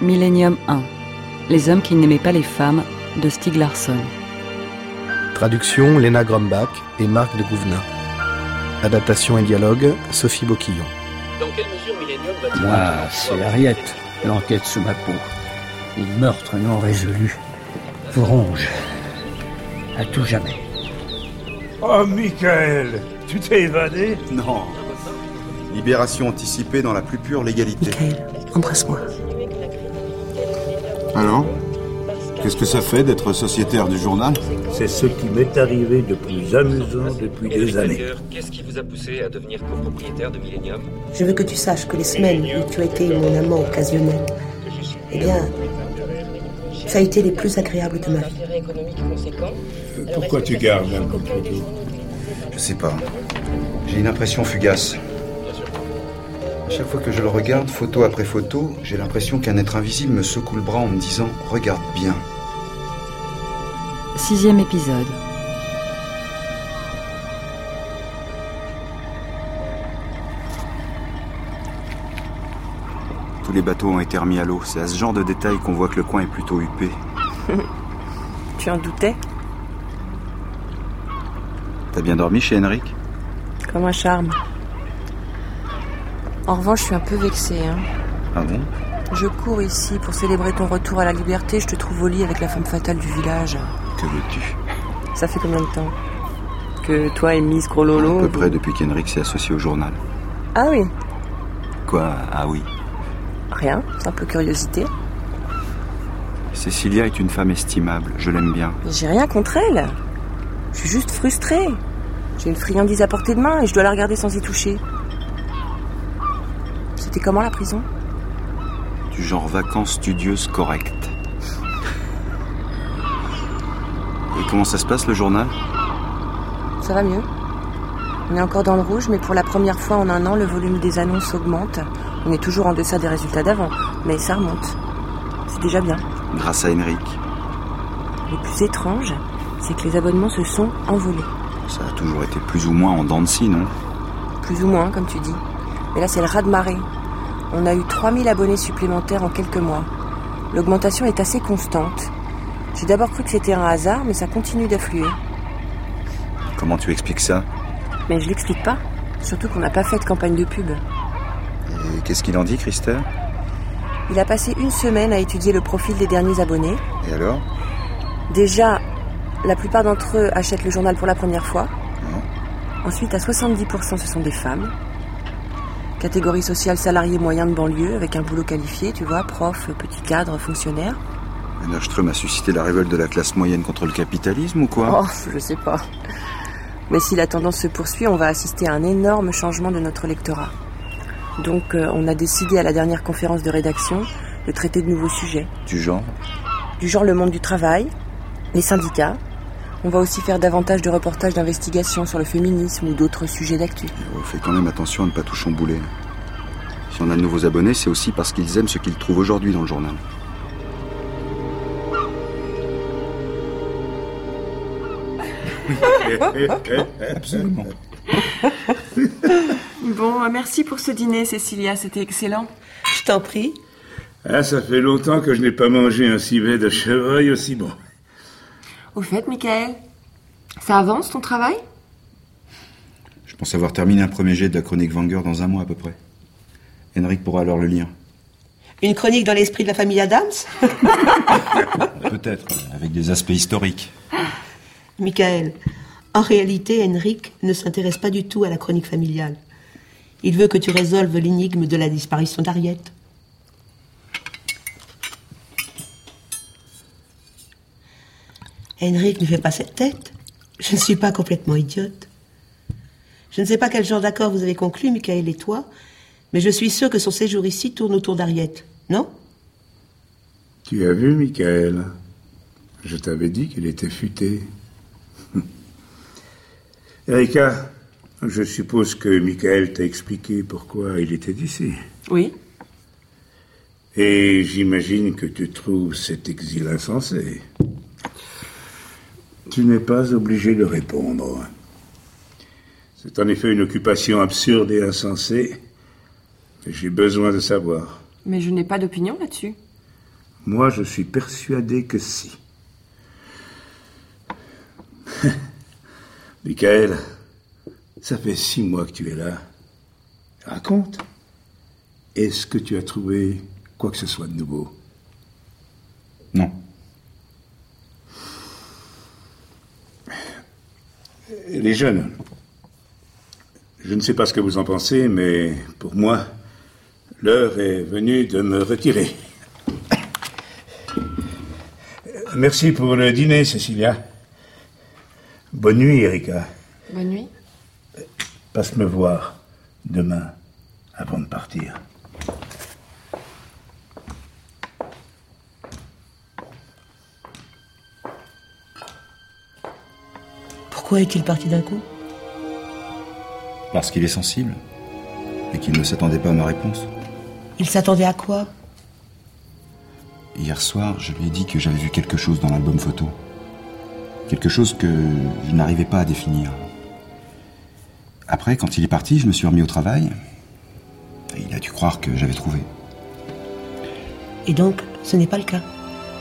Millennium 1. Les hommes qui n'aimaient pas les femmes de Stieg Larsson. Traduction Léna Grumbach et Marc de Gouvenin. Adaptation et dialogue Sophie Boquillon. Dans quelle mesure Millennium va-t-il... Moi, c'est Harriet, l'enquête sous ma peau. Les meurtres non résolus vous rongent à tout jamais. Oh, Michael, tu t'es évadé? Non. Libération anticipée dans la plus pure légalité. Michael, embrasse-moi. Alors ? Qu'est-ce que ça fait d'être sociétaire du journal ? C'est ce qui m'est arrivé de plus amusant depuis des années. Qu'est-ce qui vous a poussé à devenir copropriétaire de Millennium ? Je veux que tu saches que les semaines où tu as été mon amant occasionnel, eh bien, ça a été les plus agréables de ma vie. Pourquoi tu gardes un comme photo? Je sais pas. J'ai une impression fugace. À chaque fois que je le regarde, photo après photo, j'ai l'impression qu'un être invisible me secoue le bras en me disant « Regarde bien ». 6e épisode. Tous les bateaux ont été remis à l'eau. C'est à ce genre de détails qu'on voit que le coin est plutôt huppé. Tu en doutais? T'as bien dormi chez Henrik ? Comme un charme. En revanche, je suis un peu vexée. Ah bon ? Je cours ici pour célébrer ton retour à la liberté. Je te trouve au lit avec la femme fatale du village. Que veux-tu ? Ça fait combien de temps que toi et Miss Gros Lolo... À peu près depuis qu'Henrik s'est associé au journal. Ah oui? Quoi ? Ah oui. Rien, simple curiosité. Cécilia est une femme estimable, je l'aime bien. Mais j'ai rien contre elle. Je suis juste frustrée. J'ai une friandise à portée de main et je dois la regarder sans y toucher. C'était comment la prison ? Du genre vacances studieuses correctes. Et comment ça se passe le journal ? Ça va mieux. On est encore dans le rouge, mais pour la première fois en un an, le volume des annonces augmente. On est toujours en deçà des résultats d'avant, mais ça remonte. C'est déjà bien. Grâce à Henrik. Le plus étrange, c'est que les abonnements se sont envolés. Ça a toujours été plus ou moins en dents de scie, non ? Plus ou moins, comme tu dis. Mais là, c'est le raz-de-marée. On a eu 3000 abonnés supplémentaires en quelques mois. L'augmentation est assez constante. J'ai d'abord cru que c'était un hasard, mais ça continue d'affluer. Comment tu expliques ça ? Mais je l'explique pas. Surtout qu'on n'a pas fait de campagne de pub. Et qu'est-ce qu'il en dit, Christer ? Il a passé une semaine à étudier le profil des derniers abonnés. Et alors ? Déjà, la plupart d'entre eux achètent le journal pour la première fois. Non. Ensuite, à 70%, ce sont des femmes. Catégorie sociale salarié moyen de banlieue, avec un boulot qualifié, tu vois, prof, petit cadre, fonctionnaire. Nordström a suscité la révolte de la classe moyenne contre le capitalisme ou quoi ? Oh, je sais pas. Mais si la tendance se poursuit, on va assister à un énorme changement de notre lectorat. Donc, on a décidé à la dernière conférence de rédaction de traiter de nouveaux sujets. Du genre ? Du genre le monde du travail, les syndicats. On va aussi faire davantage de reportages d'investigation sur le féminisme ou d'autres sujets d'actu. Fais quand même attention à ne pas tout chambouler. Si on a de nouveaux abonnés, c'est aussi parce qu'ils aiment ce qu'ils trouvent aujourd'hui dans le journal. Absolument. Bon, merci pour ce dîner, Cécilia, c'était excellent. Je t'en prie. Ah, ça fait longtemps que je n'ai pas mangé un civet de chevreuil aussi bon. Au fait, Michael, ça avance ton travail ? Je pense avoir terminé un premier jet de la chronique Wenger dans un mois à peu près. Henrik pourra alors le lire. Une chronique dans l'esprit de la famille Adams ? Peut-être, avec des aspects historiques. Michael, en réalité, Henrik ne s'intéresse pas du tout à la chronique familiale. Il veut que tu résolves l'énigme de la disparition d'Harriet. Henrik ne fait pas cette tête. Je ne suis pas complètement idiote. Je ne sais pas quel genre d'accord vous avez conclu, Michael et toi, mais je suis sûre que son séjour ici tourne autour d'Harriet, non ? Tu as vu, Michael ? Je t'avais dit qu'elle était futée. Erika, je suppose que Michael t'a expliqué pourquoi il était ici. Oui. Et j'imagine que tu trouves cet exil insensé. Tu n'es pas obligé de répondre. C'est en effet une occupation absurde et insensée. Et j'ai besoin de savoir. Mais je n'ai pas d'opinion là-dessus. Moi, je suis persuadé que si. Michael, ça fait 6 mois que tu es là. Raconte. Est-ce que tu as trouvé quoi que ce soit de nouveau? Non. Les jeunes, je ne sais pas ce que vous en pensez, mais pour moi, l'heure est venue de me retirer. Merci pour le dîner, Cécilia. Bonne nuit, Erika. Bonne nuit. Passe me voir demain, avant de partir. Pourquoi est-il parti d'un coup? Parce qu'il est sensible. Et qu'il ne s'attendait pas à ma réponse. Il s'attendait à quoi? Hier soir, je lui ai dit que j'avais vu quelque chose dans l'album photo. Quelque chose que je n'arrivais pas à définir. Après, quand il est parti, je me suis remis au travail. Et il a dû croire que j'avais trouvé. Et donc, ce n'est pas le cas?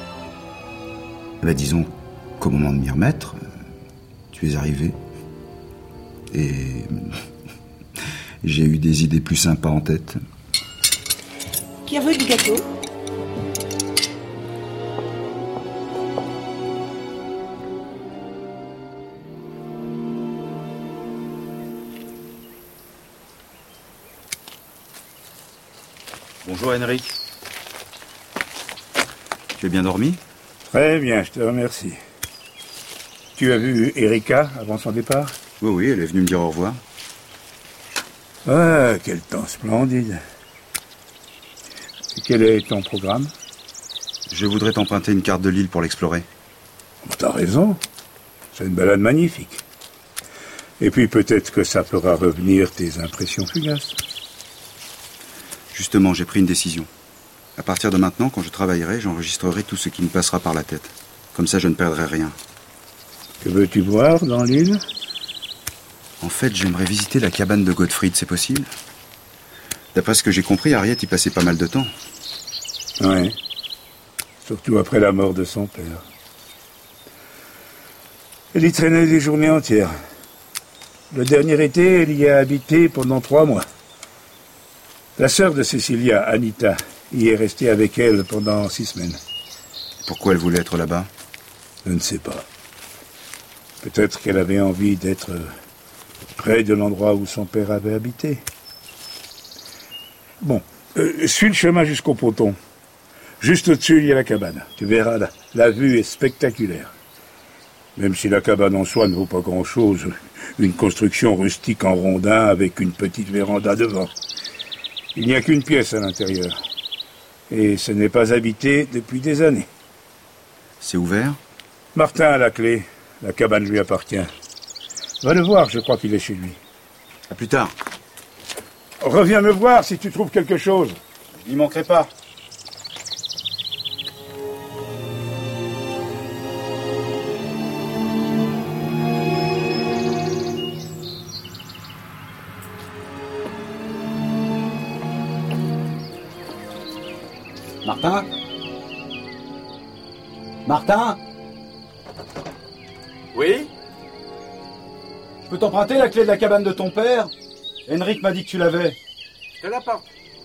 Disons qu'au moment de m'y remettre, tu es arrivé. Et j'ai eu des idées plus sympas en tête. Qui a voulu du gâteau? Bonjour Henrik. Tu as bien dormi? Très bien, je te remercie. Tu as vu Erika avant son départ? Oui, elle est venue me dire au revoir. Ah, quel temps splendide. Et quel est ton programme? Je voudrais t'emprunter une carte de l'île pour l'explorer. T'as raison. C'est une balade magnifique. Et puis peut-être que ça fera revenir tes impressions fugaces. Justement, j'ai pris une décision. À partir de maintenant, quand je travaillerai, j'enregistrerai tout ce qui me passera par la tête. Comme ça, je ne perdrai rien. Que veux-tu voir dans l'île? En fait, j'aimerais visiter la cabane de Gottfried, c'est possible? D'après ce que j'ai compris, Harriet y passait pas mal de temps. Oui. Surtout après la mort de son père. Elle y traînait des journées entières. Le dernier été, elle y a habité pendant 3 mois. La sœur de Cécilia, Anita, y est restée avec elle pendant 6 semaines. Pourquoi elle voulait être là-bas? Je ne sais pas. Peut-être qu'elle avait envie d'être près de l'endroit où son père avait habité. Bon, suis le chemin jusqu'au ponton. Juste au-dessus, il y a la cabane. Tu verras, la vue est spectaculaire. Même si la cabane en soi ne vaut pas grand-chose. Une construction rustique en rondin avec une petite véranda devant. Il n'y a qu'une pièce à l'intérieur. Et ce n'est pas habité depuis des années. C'est ouvert? Martin a la clé. La cabane lui appartient. Va le voir, je crois qu'il est chez lui. À plus tard. Reviens me voir si tu trouves quelque chose. Je n'y manquerai pas. Martin? Martin? Oui? Je peux t'emprunter la clé de la cabane de ton père? Henrik m'a dit que tu l'avais. Je te l'apporte.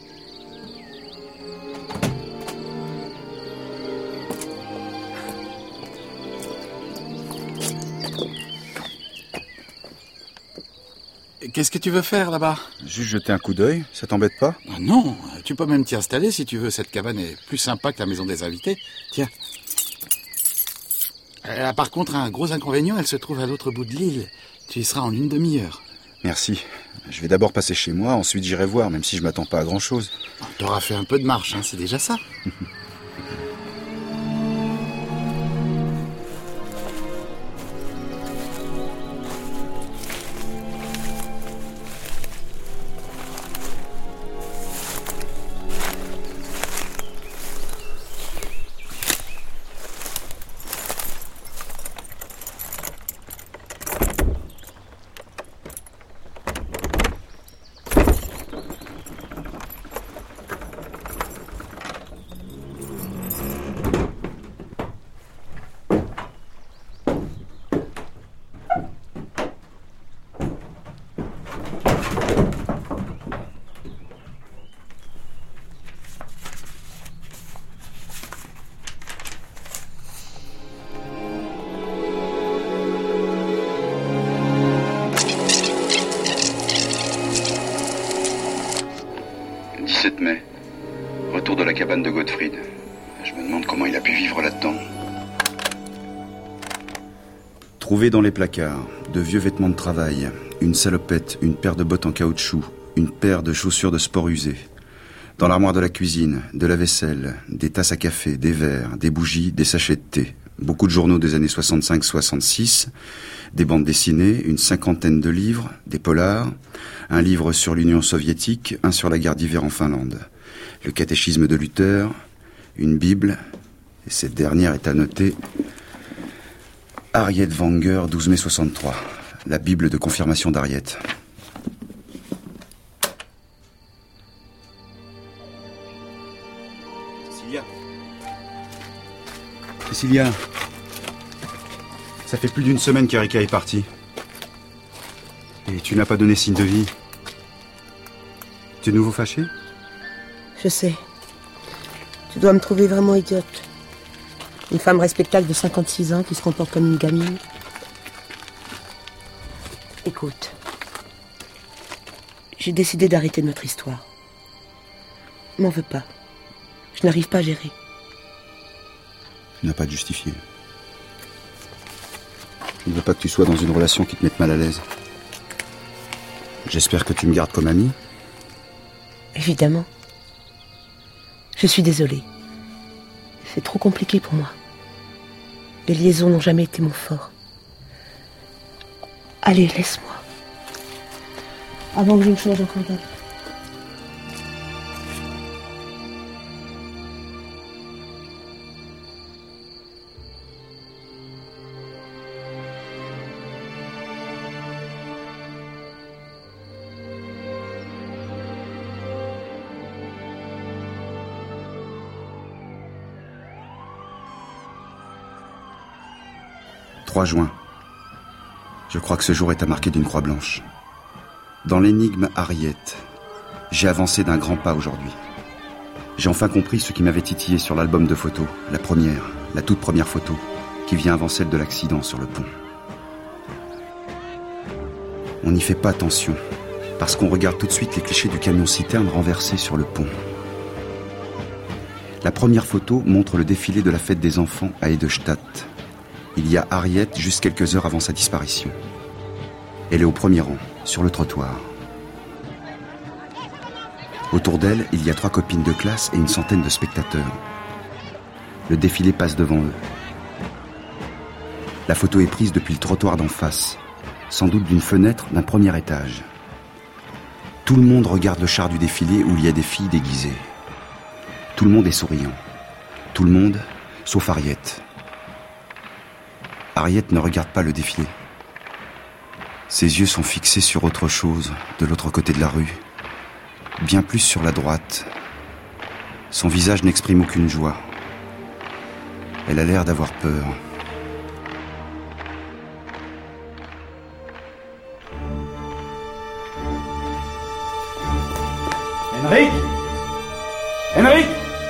Qu'est-ce que tu veux faire là-bas? Juste jeter un coup d'œil, ça t'embête pas? Ah non, tu peux même t'y installer si tu veux. Cette cabane est plus sympa que la maison des invités. Tiens. Elle a par contre un gros inconvénient, elle se trouve à l'autre bout de l'île. Tu y seras en une demi-heure. Merci. Je vais d'abord passer chez moi, ensuite j'irai voir, même si je m'attends pas à grand-chose. T'auras fait un peu de marche, hein, c'est déjà ça. 17 mai. Retour de la cabane de Gottfried. Je me demande comment il a pu vivre là-dedans. Trouvé dans les placards, de vieux vêtements de travail, une salopette, une paire de bottes en caoutchouc, une paire de chaussures de sport usées. Dans l'armoire de la cuisine, de la vaisselle, des tasses à café, des verres, des bougies, des sachets de thé. Beaucoup de journaux des années 65-66, des bandes dessinées, une 50aine de livres, des polars, un livre sur l'Union soviétique, un sur la guerre d'hiver en Finlande, le catéchisme de Luther, une Bible, et cette dernière est annotée Harriet Wenger, 12 mai 63, la Bible de confirmation d'Harriet. Cécilia, ça fait plus d'une semaine qu'Erika est partie. Et tu n'as pas donné signe de vie. Tu es de nouveau fâchée ? Je sais. Tu dois me trouver vraiment idiote. Une femme respectable de 56 ans qui se comporte comme une gamine. Écoute. J'ai décidé d'arrêter notre histoire. M'en veux pas. Je n'arrive pas à gérer. Tu n'as pas de justifié. Je ne veux pas que tu sois dans une relation qui te mette mal à l'aise. J'espère que tu me gardes comme ami. Évidemment. Je suis désolée. C'est trop compliqué pour moi. Les liaisons n'ont jamais été mon fort. Allez, laisse-moi. Avant que je ne change encore d'avis. « 3 juin. Je crois que ce jour est à marquer d'une croix blanche. Dans l'énigme Harriet, j'ai avancé d'un grand pas aujourd'hui. J'ai enfin compris ce qui m'avait titillé sur l'album de photos, la toute première photo, qui vient avant celle de l'accident sur le pont. On n'y fait pas attention, parce qu'on regarde tout de suite les clichés du camion-citerne renversé sur le pont. La première photo montre le défilé de la fête des enfants à Edelstadt. Il y a Harriet juste quelques heures avant sa disparition. Elle est au premier rang, sur le trottoir. Autour d'elle, il y a 3 copines de classe et une centaine de spectateurs. Le défilé passe devant eux. La photo est prise depuis le trottoir d'en face, sans doute d'une fenêtre d'un premier étage. Tout le monde regarde le char du défilé où il y a des filles déguisées. Tout le monde est souriant. Tout le monde, sauf Harriet. Harriet ne regarde pas le défilé. Ses yeux sont fixés sur autre chose, de l'autre côté de la rue. Bien plus sur la droite. Son visage n'exprime aucune joie. Elle a l'air d'avoir peur. Henrik ! Henrik !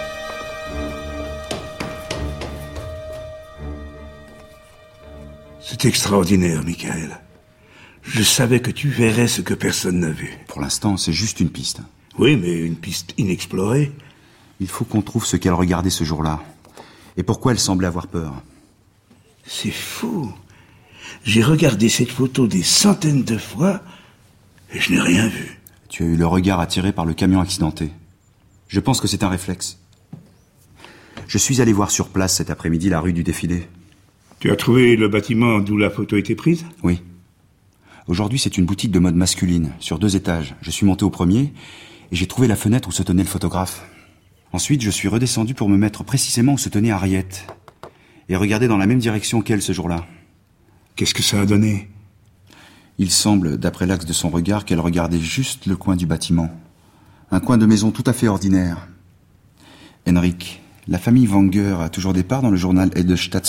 C'est extraordinaire, Michael. Je savais que tu verrais ce que personne n'a vu. Pour l'instant, c'est juste une piste. Oui, mais une piste inexplorée. Il faut qu'on trouve ce qu'elle regardait ce jour-là. Et pourquoi elle semblait avoir peur. C'est fou. J'ai regardé cette photo des centaines de fois et je n'ai rien vu. Tu as eu le regard attiré par le camion accidenté. Je pense que c'est un réflexe. Je suis allé voir sur place cet après-midi la rue du défilé. Tu as trouvé le bâtiment d'où la photo a été prise ? Oui. Aujourd'hui, c'est une boutique de mode masculine, sur 2 étages. Je suis monté au premier et j'ai trouvé la fenêtre où se tenait le photographe. Ensuite, je suis redescendu pour me mettre précisément où se tenait Harriet et regarder dans la même direction qu'elle ce jour-là. Qu'est-ce que ça a donné ? Il semble, d'après l'axe de son regard, qu'elle regardait juste le coin du bâtiment. Un coin de maison tout à fait ordinaire. Henrik, la famille Wenger a toujours des parts dans le journal Edelstadt-Kuriren ?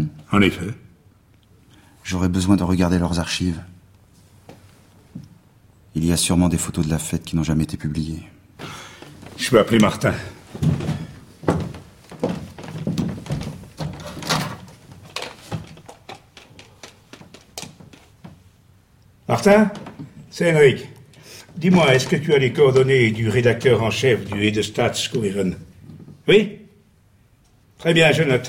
En effet. J'aurais besoin de regarder leurs archives. Il y a sûrement des photos de la fête qui n'ont jamais été publiées. Je peux appeler Martin. Martin, c'est Henrik. Dis-moi, est-ce que tu as les coordonnées du rédacteur en chef du Hedestaatskuriren? Oui? Très bien, je note.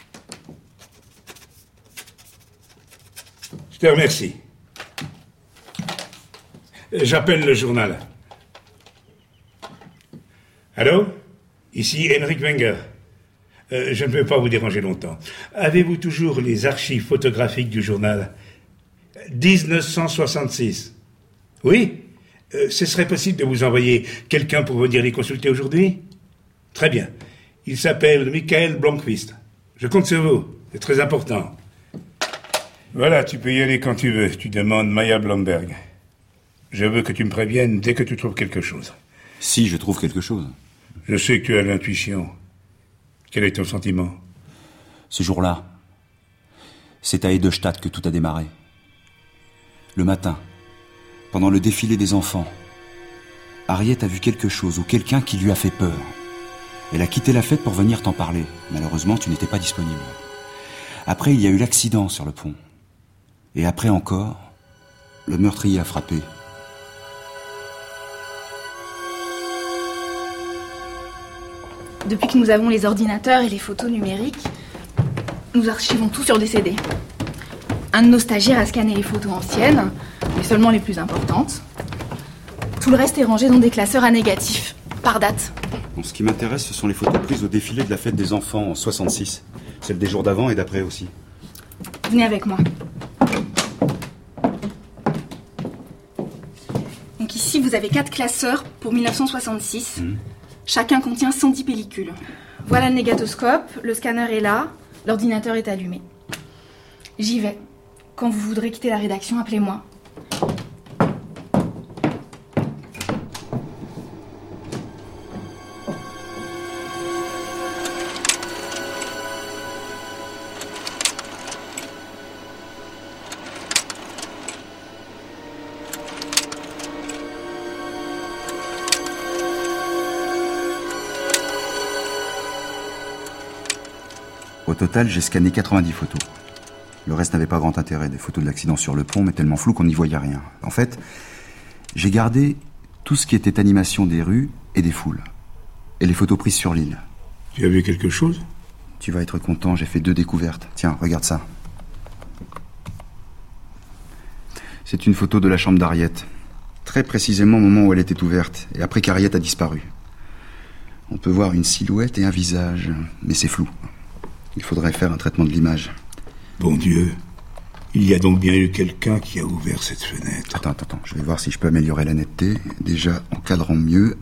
Je te remercie. J'appelle le journal. Allô? Ici Henrik Wenger. Je ne peux pas vous déranger longtemps. Avez-vous toujours les archives photographiques du journal? 1966. Oui? Ce serait possible de vous envoyer quelqu'un pour venir les consulter aujourd'hui? Très bien. Il s'appelle Michael Blomqvist. Je compte sur vous. C'est très important. Voilà, tu peux y aller quand tu veux. Tu demandes Maya Blomberg. Je veux que tu me préviennes dès que tu trouves quelque chose. Si je trouve quelque chose. Je sais que tu as l'intuition. Quel est ton sentiment? Ce jour-là, c'est à Hedestadt que tout a démarré. Le matin, pendant le défilé des enfants, Harriet a vu quelque chose ou quelqu'un qui lui a fait peur. Elle a quitté la fête pour venir t'en parler. Malheureusement, tu n'étais pas disponible. Après, il y a eu l'accident sur le pont. Et après encore, le meurtrier a frappé. Depuis que nous avons les ordinateurs et les photos numériques, nous archivons tout sur des CD. Un de nos stagiaires a scanné les photos anciennes, mais seulement les plus importantes. Tout le reste est rangé dans des classeurs à négatif, par date. Bon, ce qui m'intéresse, ce sont les photos prises au défilé de la fête des enfants en 66. Celles des jours d'avant et d'après aussi. Venez avec moi. Donc ici, vous avez 4 classeurs pour 1966. Chacun contient 110 pellicules. Voilà le négatoscope, le scanner est là, l'ordinateur est allumé. J'y vais. Quand vous voudrez quitter la rédaction, appelez-moi. Au total, j'ai scanné 90 photos. Le reste n'avait pas grand intérêt. Des photos de l'accident sur le pont, mais tellement floues qu'on n'y voyait rien. En fait, j'ai gardé tout ce qui était animation des rues et des foules. Et les photos prises sur l'île. Tu as vu quelque chose? Tu vas être content, j'ai fait 2 découvertes. Tiens, regarde ça. C'est une photo de la chambre d'Harriet. Très précisément au moment où elle était ouverte, et après qu'Harriet a disparu. On peut voir une silhouette et un visage, mais c'est flou. Il faudrait faire un traitement de l'image. Bon Dieu, il y a donc bien eu quelqu'un qui a ouvert cette fenêtre. Attends, je vais voir si je peux améliorer la netteté. Déjà, encadrant mieux.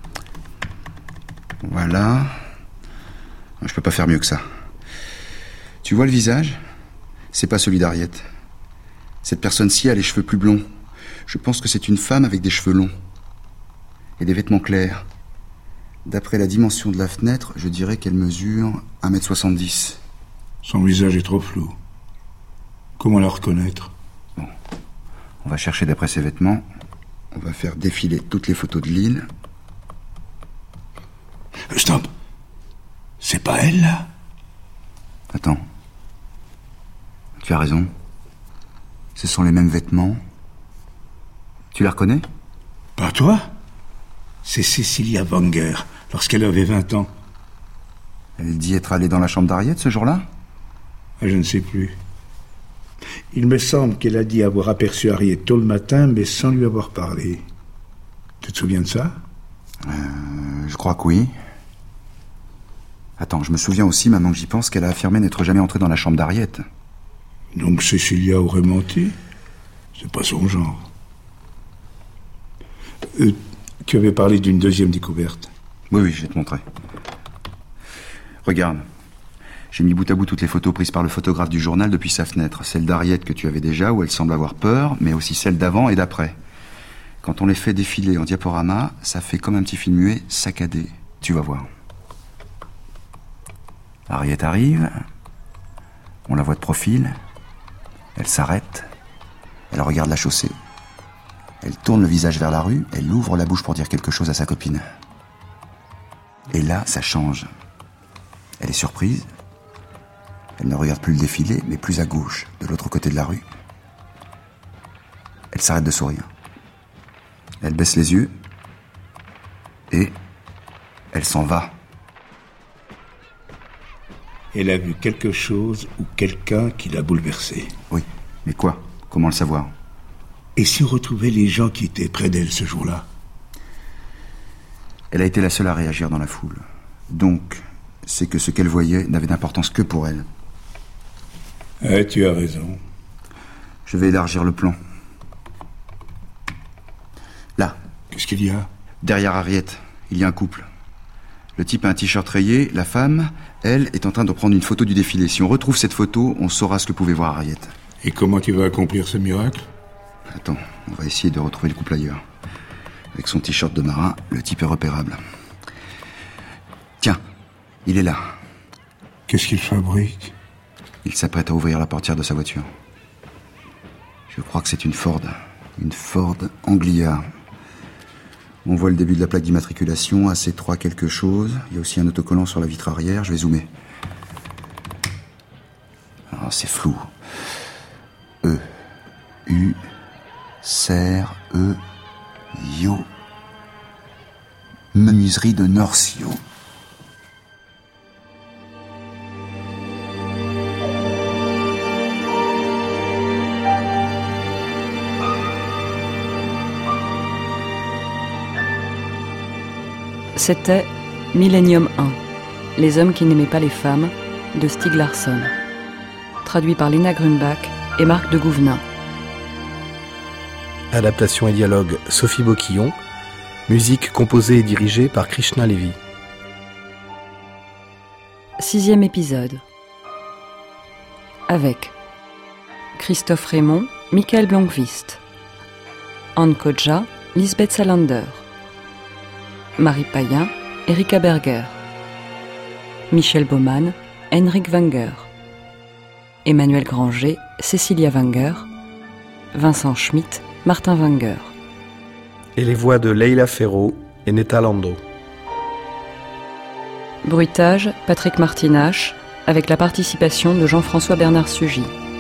Voilà. Je peux pas faire mieux que ça. Tu vois le visage? C'est pas celui d'Harriet. Cette personne-ci a les cheveux plus blonds. Je pense que c'est une femme avec des cheveux longs. Et des vêtements clairs. D'après la dimension de la fenêtre, je dirais qu'elle mesure 1m70. Son visage est trop flou. Comment la reconnaître? Bon. On va chercher d'après ses vêtements. On va faire défiler toutes les photos de l'île. Stop! C'est pas elle, là? Attends. Tu as raison. Ce sont les mêmes vêtements. Tu la reconnais? Pas toi? C'est Cecilia Wenger, lorsqu'elle avait 20 ans. Elle dit être allée dans la chambre d'Harriet ce jour-là? Je ne sais plus. Il me semble qu'elle a dit avoir aperçu Harriet tôt le matin, mais sans lui avoir parlé. Tu te souviens de ça? Je crois que oui. Attends, je me souviens aussi, maintenant que j'y pense, qu'elle a affirmé n'être jamais entrée dans la chambre d'Harriet. Donc Cecilia aurait menti? C'est pas son genre. Tu avais parlé d'une deuxième découverte. Oui, je vais te montrer. Regarde. J'ai mis bout à bout toutes les photos prises par le photographe du journal depuis sa fenêtre. Celle d'Harriet que tu avais déjà, où elle semble avoir peur, mais aussi celle d'avant et d'après. Quand on les fait défiler en diaporama, ça fait comme un petit film muet saccadé. Tu vas voir. Harriet arrive. On la voit de profil. Elle s'arrête. Elle regarde la chaussée. Elle tourne le visage vers la rue. Elle ouvre la bouche pour dire quelque chose à sa copine. Et là, ça change. Elle est surprise. Elle ne regarde plus le défilé, mais plus à gauche, de l'autre côté de la rue. Elle s'arrête de sourire. Elle baisse les yeux et elle s'en va. Elle a vu quelque chose ou quelqu'un qui l'a bouleversée. Oui, mais quoi? Comment le savoir? Et si on retrouvait les gens qui étaient près d'elle ce jour-là? Elle a été la seule à réagir dans la foule. Donc, c'est que ce qu'elle voyait n'avait d'importance que pour elle. Tu as raison. Je vais élargir le plan. Là. Qu'est-ce qu'il y a? Derrière Harriet, il y a un couple. Le type a un t-shirt rayé, la femme, elle, est en train de prendre une photo du défilé. Si on retrouve cette photo, on saura ce que pouvait voir Harriet. Et comment tu vas accomplir ce miracle? Attends, on va essayer de retrouver le couple ailleurs. Avec son t-shirt de marin, le type est repérable. Tiens, il est là. Qu'est-ce qu'il fabrique? Il s'apprête à ouvrir la portière de sa voiture. Je crois que c'est une Ford Anglia. On voit le début de la plaque d'immatriculation, AC3 quelque chose. Il y a aussi un autocollant sur la vitre arrière. Je vais zoomer. Oh, c'est flou. U, serre, Yo. Menuiserie de Norcio. C'était Millennium 1, Les hommes qui n'aimaient pas les femmes, de Stieg Larsson. Traduit par Léna Grumbach et Marc de Gouvenin. Adaptation et dialogue Sophie Boquillon. Musique composée et dirigée par Krishna Levy. 6e épisode. Avec Christophe Raymond, Michael Blomqvist, Anne Kodja, Lisbeth Salander, Marie Payen, Erika Berger, Michel Baumann, Henrik Wenger, Emmanuel Granger, Cécilia Wenger, Vincent Schmitt, Martin Wenger. Et les voix de Leila Ferro et Netta Lando. Bruitage, Patrick Martinache, avec la participation de Jean-François Bernard Sugy.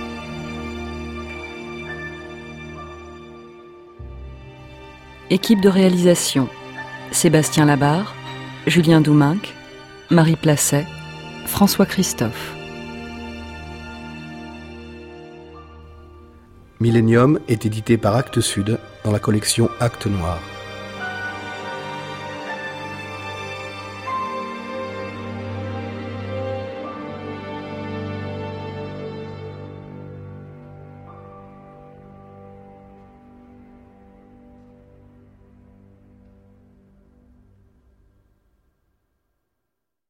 Équipe de réalisation: Sébastien Labarre, Julien Douminc, Marie Placet, François Christophe. Millennium est édité par Actes Sud dans la collection Actes Noirs.